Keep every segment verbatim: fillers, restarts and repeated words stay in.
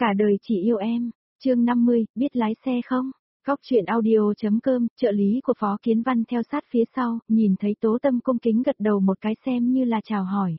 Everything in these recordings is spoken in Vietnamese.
Cả đời chỉ yêu em. Chương năm mươi, biết lái xe không? Góc truyện audio.com, trợ lý của Phó Kiến Văn theo sát phía sau, nhìn thấy Tố Tâm cung kính gật đầu một cái xem như là chào hỏi.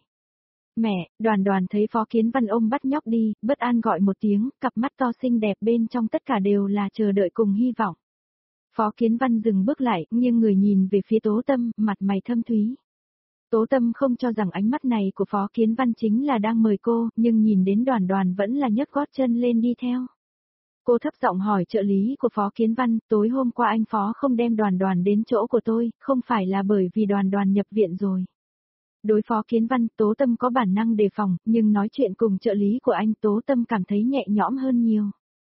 Mẹ, Đoàn Đoàn thấy Phó Kiến Văn ôm bắt nhóc đi, bất an gọi một tiếng, cặp mắt to xinh đẹp bên trong tất cả đều là chờ đợi cùng hy vọng. Phó Kiến Văn dừng bước lại, nghiêng người nhìn về phía Tố Tâm, mặt mày thâm thúy. Tố Tâm không cho rằng ánh mắt này của Phó Kiến Văn chính là đang mời cô, nhưng nhìn đến Đoàn Đoàn vẫn là nhấc gót chân lên đi theo. Cô thấp giọng hỏi trợ lý của Phó Kiến Văn, tối hôm qua anh Phó không đem Đoàn Đoàn đến chỗ của tôi, không phải là bởi vì Đoàn Đoàn nhập viện rồi. Đối Phó Kiến Văn, Tố Tâm có bản năng đề phòng, nhưng nói chuyện cùng trợ lý của anh Tố Tâm cảm thấy nhẹ nhõm hơn nhiều.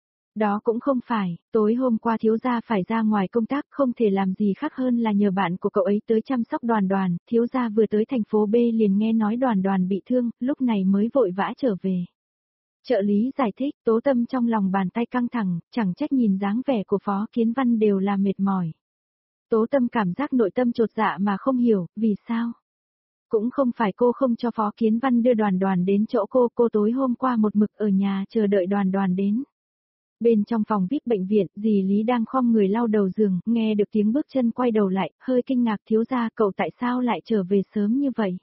Đó cũng không phải, tối hôm qua thiếu gia phải ra ngoài công tác, không thể làm gì khác hơn là nhờ bạn của cậu ấy tới chăm sóc Đoàn Đoàn, thiếu gia vừa tới thành phố B liền nghe nói Đoàn Đoàn bị thương, lúc này mới vội vã trở về. Trợ lý giải thích, Tố Tâm trong lòng bàn tay căng thẳng, chẳng trách nhìn dáng vẻ của Phó Kiến Văn đều là mệt mỏi. Tố Tâm cảm giác nội tâm chột dạ mà không hiểu, vì sao? Cũng không phải cô không cho Phó Kiến Văn đưa Đoàn Đoàn đến chỗ cô, cô tối hôm qua một mực ở nhà chờ đợi Đoàn Đoàn đến. Bên trong phòng vi ai pi bệnh viện, dì Lý đang khom người lau đầu giường, nghe được tiếng bước chân quay đầu lại, hơi kinh ngạc thiếu gia cậu tại sao lại trở về sớm như vậy.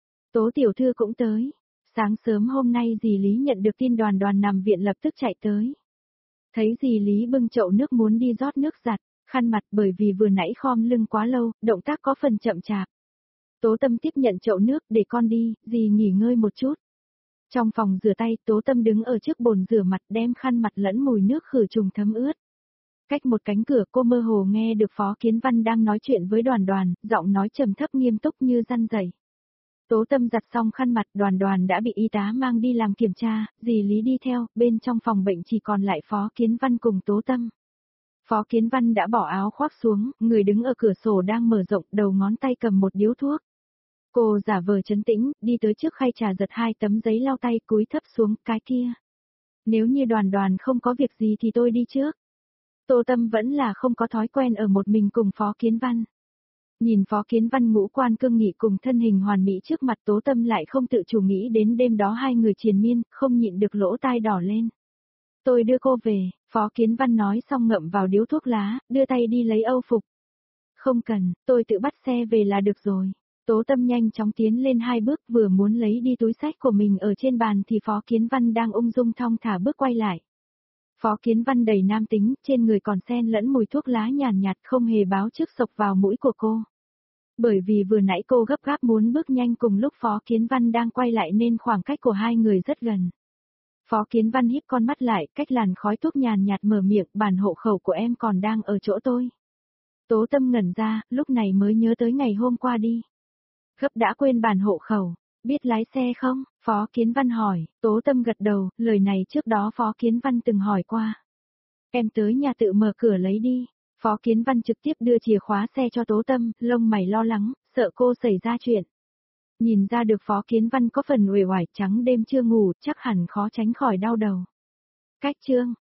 Tố tiểu thư cũng tới. Sáng sớm hôm nay dì Lý nhận được tin Đoàn Đoàn nằm viện lập tức chạy tới. Thấy dì Lý bưng chậu nước muốn đi rót nước giặt, khăn mặt bởi vì vừa nãy khom lưng quá lâu, động tác có phần chậm chạp. Tố Tâm tiếp nhận chậu nước để con đi, dì nghỉ ngơi một chút. Trong phòng rửa tay, Tố Tâm đứng ở trước bồn rửa mặt đem khăn mặt lẫn mùi nước khử trùng thấm ướt. Cách một cánh cửa cô mơ hồ nghe được Phó Kiến Văn đang nói chuyện với Đoàn Đoàn, giọng nói trầm thấp nghiêm túc như răn dày. Tố Tâm giặt xong khăn mặt, Đoàn Đoàn đã bị y tá mang đi làm kiểm tra, dì Lý đi theo, bên trong phòng bệnh chỉ còn lại Phó Kiến Văn cùng Tố Tâm. Phó Kiến Văn đã bỏ áo khoác xuống, người đứng ở cửa sổ đang mở rộng, đầu ngón tay cầm một điếu thuốc. Cô giả vờ trấn tĩnh, đi tới trước khay trà giật hai tấm giấy lau tay cúi thấp xuống, cái kia. Nếu như Đoàn Đoàn không có việc gì thì tôi đi trước. Tố Tâm vẫn là không có thói quen ở một mình cùng Phó Kiến Văn. Nhìn Phó Kiến Văn ngũ quan cương nghị cùng thân hình hoàn mỹ trước mặt Tố Tâm lại không tự chủ nghĩ đến đêm đó hai người triền miên, không nhịn được lỗ tai đỏ lên. Tôi đưa cô về, Phó Kiến Văn nói xong ngậm vào điếu thuốc lá, đưa tay đi lấy âu phục. Không cần, tôi tự bắt xe về là được rồi. Tố Tâm nhanh chóng tiến lên hai bước vừa muốn lấy đi túi xách của mình ở trên bàn thì Phó Kiến Văn đang ung dung thong thả bước quay lại. Phó Kiến Văn đầy nam tính, trên người còn xen lẫn mùi thuốc lá nhàn nhạt không hề báo trước sộc vào mũi của cô. Bởi vì vừa nãy cô gấp gáp muốn bước nhanh cùng lúc Phó Kiến Văn đang quay lại nên khoảng cách của hai người rất gần. Phó Kiến Văn híp con mắt lại, cách làn khói thuốc nhàn nhạt mở miệng, bản hộ khẩu của em còn đang ở chỗ tôi. Tố Tâm ngẩn ra, lúc này mới nhớ tới ngày hôm qua đi. Gấp đã quên bản hộ khẩu, biết lái xe không? Phó Kiến Văn hỏi, Tố Tâm gật đầu, lời này trước đó Phó Kiến Văn từng hỏi qua. Em tới nhà tự mở cửa lấy đi. Phó Kiến Văn trực tiếp đưa chìa khóa xe cho Tố Tâm, lông mày lo lắng, sợ cô xảy ra chuyện. Nhìn ra được Phó Kiến Văn có phần uể oải, trắng đêm chưa ngủ, chắc hẳn khó tránh khỏi đau đầu. Cách chương,